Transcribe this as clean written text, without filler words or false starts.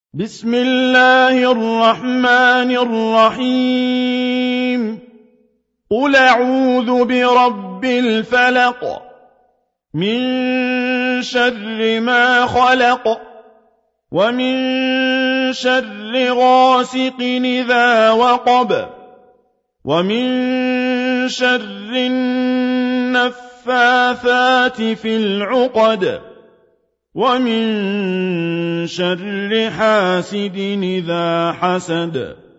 بسم الله الرحمن الرحيم قل أعوذ برب الفلق من شر ما خلق ومن شر غاسق إذا وقب ومن شر النفاثات في العقد ومن شر حاسد إذا حسد